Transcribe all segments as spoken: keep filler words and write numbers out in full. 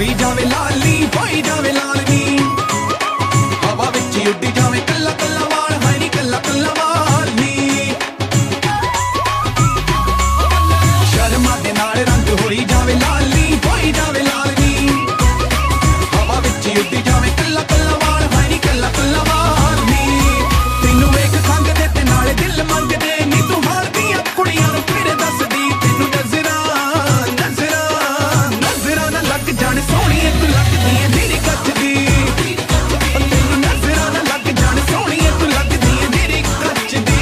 ਹੋਈ ਜਾਵੇ ਲਾਲੀ ਹੋਈ ਜਾਵੇ ਲਾਲਨੀ ਹਵਾ ਵਿੱਚ ਉੱਡੀ ਜਾਵੇ ਕੱਲਾ ਕੱਲਾ ਵਾਲ ਹੈ ਨੀ ਕੱਲਾ ਕੱਲਾ ਵਾਲ ਨੀ ਸ਼ਰਮਾ ਦੇ ਨਾਲ ਰੰਗ ਹੋਈ ਜਾਵੇ ਲਾਲੀ ਹੋਈ ਜਾਵੇ ਲਾਲਨੀ ਹਵਾ ਵਿੱਚ ਉੱਡੀ ਜਾਵੇ ਕੱਲਾ ਕੱਲਾ ਵਾਲ ਹੈ ਨੀ ਕੱਲਾ ਕੱਲਾ ਵਾਲ ਨੀ ਤੈਨੂੰ ਵੇਖ ਖੰਗਦੇ ਤੇ ਨਾਲੇ ਦਿਲ ਮੰਗਦੇ ਨੀ ਤੂੰ ਹਾਰਦੀਆਂ ਕੁੜੀਆਂ ਨੂੰ ਫਿਰ ਦੱਸਦੀ ਤੈਨੂੰ ਨਜ਼ਰਾਂ ਨਜ਼ਰਾਂ ਨਜ਼ਰਾਂ ਨਾ ਲੱਗ ਜਾਣ ਸੋਹਣੀਏ ਤੂੰ ਲੱਗਦੀ ਏ ਮੇਰੀ ਕੱਚਦੀ ਤੈਨੂੰ ਨਜ਼ਰਾਂ ਨਾ ਲੱਗ ਜਾਣ ਸੋਹਣੀਏ ਤੂੰ ਲੱਗਦੀ ਏ ਮੇਰੀ ਕੱਚਦੀ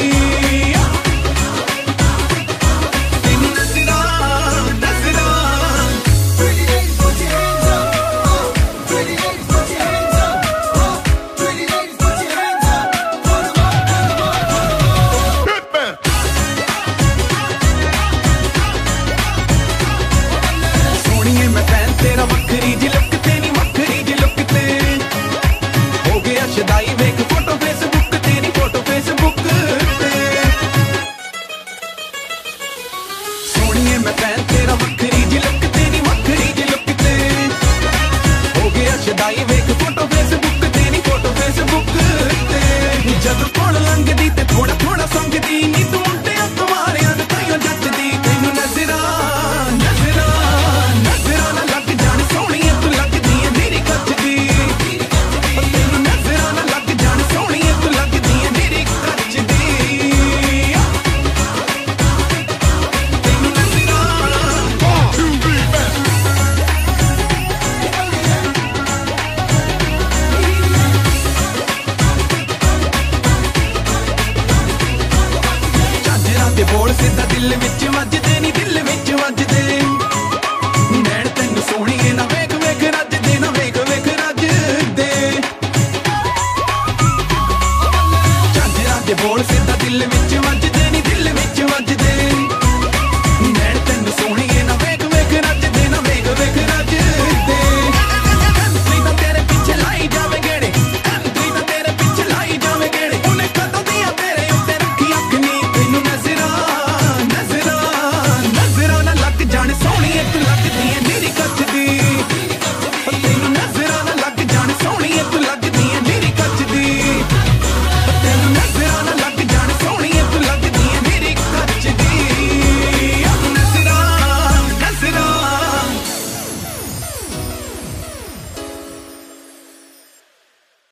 ਤੈਨੂੰ ਨਜ਼ਰਾਂ ਨਜ਼ਰਾਂ Pretty ladies put your hands up, pretty ladies put your hands up, pretty ladies put your hands up, put 'em up, put 'em up, ਸੋਹਣੀਏ ਮੈਂ ਭੈਣ ਤੇਰਾ ਵੱਖਰੀ ਜਿਹੀ ਲੁੱਕ ਤੇ ਨੀ ਵੱਖਰੀ ਜਿਹੀ ਲੁੱਕ ਤੇ ਹੋ ਗਿਆ ਸ਼ਦਾਈ ਵੇਖ ਫੋਟੋ ਫੇਸਬੁੱਕ ਤੇ ਨੀ ਫੋਟੋ ਫੇਸਬੁੱਕ ਤੇ ਸੋਹਣੀਏ ਮੈਂ ਭੈਣ ਤੇਰਾ ਵੱਖਰੀ ਜਿਹੀ ਲੁੱਕ ਤੇ ਨੀ ਵੱਖਰੀ ਜਿਹੀ ਲੁੱਕ ਤੇ ਹੋ ਗਿਆ ਸ਼ਦਾਈ ਵੇਖ ਫੋਟੋ ਫੇਸਬੁੱਕ ਤੇ ਨੀ ਫੋਟੋ ਫੇਸਬੁੱਕ ਤੇ ਜਦੋਂ ਕੋਲ ਲੰਘਦੀ ਤੇ ਥੋੜਾ ਥੋੜਾ ਸੰਗਦੀ ਨੀ ਤੂੰ ਮੁੰਡਿਆਂ ਕੁਮਾਰਿਆਂ ਨੂੰ ਤਾਈਓ ਜੱਜਦੀ ਤੈਨੂੰ ਨਜ਼ਰਾਂ ਨਜ਼ਰਾਂ ਨਜ਼ਰਾਂ ਨਾ ਲੱਗ ਜਾਣ ਸੋਹਣੀਏ ਤੂੰ ਲੱਗਦੀ ਏ ਮੇਰੀ ਕੱਚਦੀ ਤੈਨੂੰ ਨਜ਼ਰਾਂ ਨਾ ਲੱਗ ਜਾਣ ਸੋਹਣੀਏ ਤੂੰ ਲੱਗਦੀ ਏ ਮੇਰੀ ਕੱਚਦੀ ਤੈਨੂੰ ਨਜ਼ਰਾਂ ਝਾਂਜਰਾਂ ਦੇ ਬੋਲ ਸਿੱਧਾ ਦਿਲ ਵਿੱਚ ਵੱਜਦੇ ਨੀ ਦਿਲ ਵਿੱਚ ਵੱਜਦੇ